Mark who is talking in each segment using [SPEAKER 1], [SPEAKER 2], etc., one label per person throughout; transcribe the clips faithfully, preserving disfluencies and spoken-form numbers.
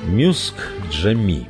[SPEAKER 1] Мюск-Джами.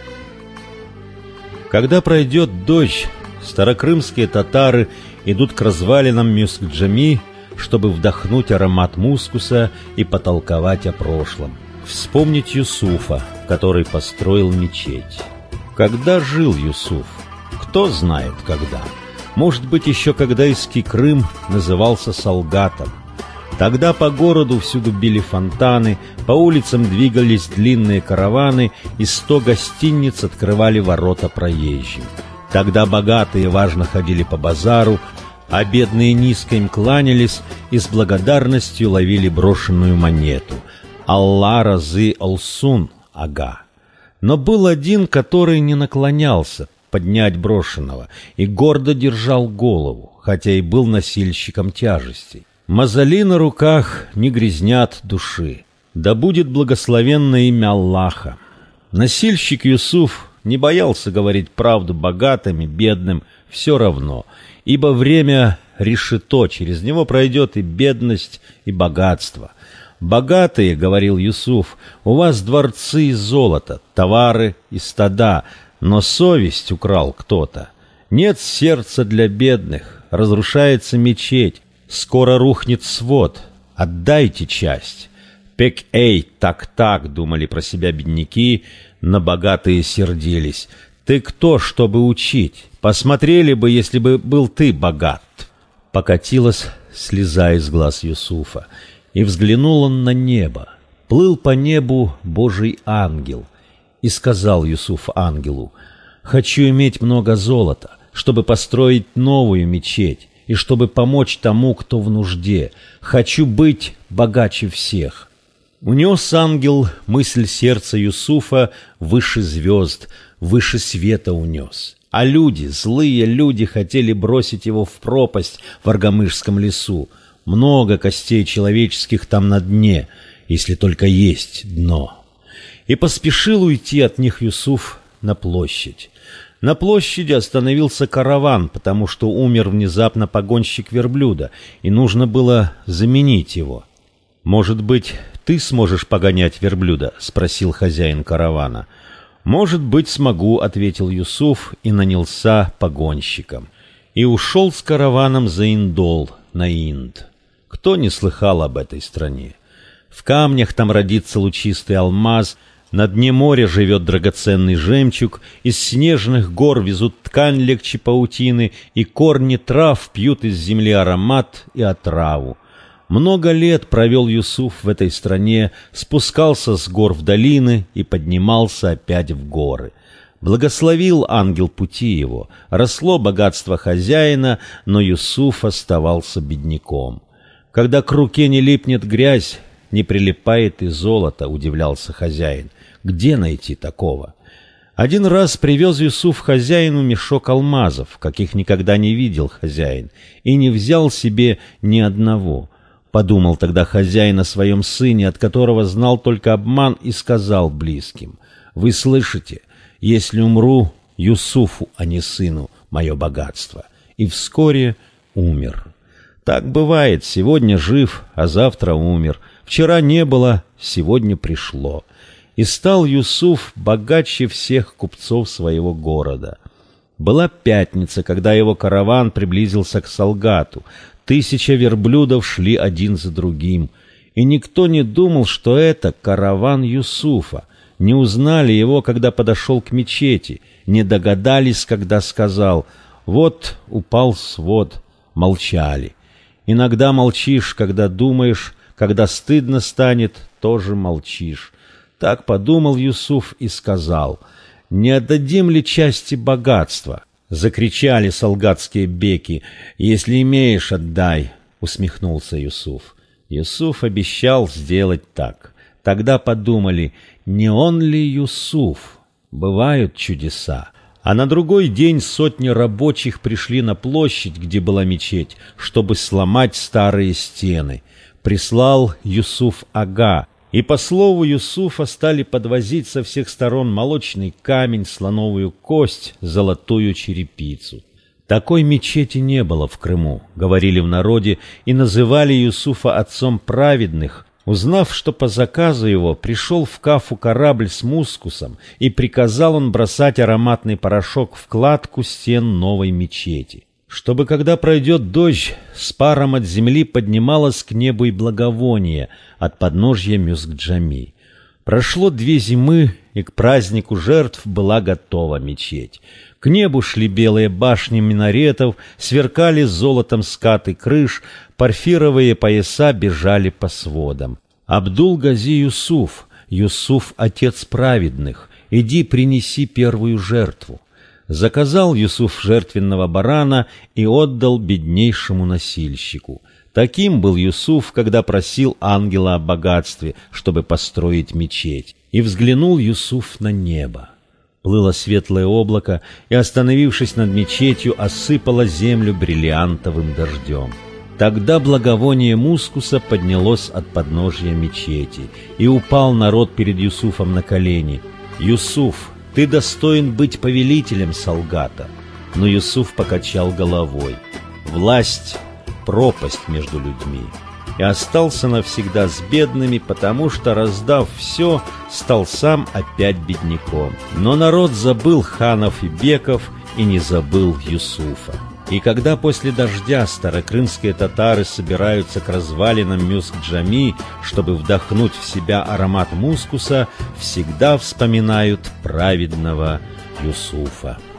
[SPEAKER 1] Когда пройдет дождь, старокрымские татары идут к развалинам Мюск-Джами, чтобы вдохнуть аромат мускуса и потолковать о прошлом. Вспомнить Юсуфа, который построил мечеть. Когда жил Юсуф? Кто знает когда. Может быть, еще когда Иский Крым назывался Салгатом. Тогда по городу всюду били фонтаны, по улицам двигались длинные караваны, и сто гостиниц открывали ворота проезжим. Тогда богатые важно ходили по базару, а бедные низко им кланялись и с благодарностью ловили брошенную монету. Алла разы олсун, ага. Но был один, который не наклонялся поднять брошенного и гордо держал голову, хотя и был носильщиком тяжестей. Мозоли на руках не грязнят души. Да будет благословенно имя Аллаха. Носильщик Юсуф не боялся говорить правду богатым и бедным, все равно, ибо время решето, через него пройдет и бедность, и богатство. «Богатые, — говорил Юсуф, — у вас дворцы и золото, товары и стада, но совесть украл кто-то. Нет сердца для бедных, разрушается мечеть, скоро рухнет свод, отдайте часть». «Пек-эй, так-так», — думали про себя бедняки, на богатые сердились. «Ты кто, чтобы учить? Посмотрели бы, если бы был ты богат». Покатилась слеза из глаз Юсуфа, и взглянул он на небо. Плыл по небу Божий ангел, и сказал Юсуф ангелу: «Хочу иметь много золота, чтобы построить новую мечеть, и чтобы помочь тому, кто в нужде. Хочу быть богаче всех». Унес ангел мысль сердца Юсуфа выше звезд, выше света унес. А люди, злые люди, хотели бросить его в пропасть в Аргамышском лесу. Много костей человеческих там на дне, если только есть дно. И поспешил уйти от них Юсуф на площадь. На площади остановился караван, потому что умер внезапно погонщик верблюда, и нужно было заменить его. «Может быть, ты сможешь погонять верблюда?» — спросил хозяин каравана. «Может быть, смогу», — ответил Юсуф и нанялся погонщиком. И ушел с караваном за Индол, на Инд. Кто не слыхал об этой стране? В камнях там родится лучистый алмаз, на дне моря живет драгоценный жемчуг, из снежных гор везут ткань легче паутины, и корни трав пьют из земли аромат и отраву. Много лет провел Юсуф в этой стране, спускался с гор в долины и поднимался опять в горы. Благословил ангел пути его, росло богатство хозяина, но Юсуф оставался бедняком. Когда к руке не липнет грязь, не прилипает и золото, удивлялся хозяин. Где найти такого? Один раз привез Юсуф хозяину мешок алмазов, каких никогда не видел хозяин, и не взял себе ни одного. Подумал тогда хозяин о своем сыне, от которого знал только обман, и сказал близким: «Вы слышите, если умру, Юсуфу, а не сыну, мое богатство». И вскоре умер. Так бывает, сегодня жив, а завтра умер. Вчера не было, сегодня пришло. И стал Юсуф богаче всех купцов своего города. Была пятница, когда его караван приблизился к Салгату. Тысяча верблюдов шли один за другим. И никто не думал, что это караван Юсуфа. Не узнали его, когда подошел к мечети. Не догадались, когда сказал: «Вот упал свод». Молчали. Иногда молчишь, когда думаешь, когда стыдно станет, тоже молчишь. Так подумал Юсуф и сказал: «Не отдадим ли части богатства?» Закричали салгатские беки: «Если имеешь, отдай!» — усмехнулся Юсуф. Юсуф обещал сделать так. Тогда подумали: не он ли Юсуф? Бывают чудеса. А на другой день сотни рабочих пришли на площадь, где была мечеть, чтобы сломать старые стены. Прислал Юсуф ага, и по слову Юсуфа стали подвозить со всех сторон молочный камень, слоновую кость, золотую черепицу. Такой мечети не было в Крыму, говорили в народе, и называли Юсуфа отцом праведных, Узнав, что по заказу его пришел в Кафу корабль с мускусом, и приказал он бросать ароматный порошок в кладку стен новой мечети, чтобы, когда пройдет дождь, с паром от земли поднималось к небу и благовоние от подножья Мюск-Джами. Прошло две зимы, и к празднику жертв была готова мечеть. К небу шли белые башни минаретов, сверкали золотом скаты крыш, порфировые пояса бежали по сводам. «Абдул-Гази Юсуф, Юсуф, отец праведных, иди принеси первую жертву». Заказал Юсуф жертвенного барана и отдал беднейшему носильщику. Таким был Юсуф, когда просил ангела о богатстве, чтобы построить мечеть. И взглянул Юсуф на небо. Плыло светлое облако, и, остановившись над мечетью, осыпало землю бриллиантовым дождем. Тогда благовоние мускуса поднялось от подножья мечети, и упал народ перед Юсуфом на колени. «Юсуф, ты достоин быть повелителем Салгата». Но Юсуф покачал головой. «Власть — пропасть между людьми». И остался навсегда с бедными, потому что, раздав все, стал сам опять бедняком. Но народ забыл ханов и беков и не забыл Юсуфа. И когда после дождя старокрымские татары собираются к развалинам Мюск-Джами, чтобы вдохнуть в себя аромат мускуса, всегда вспоминают праведного Юсуфа.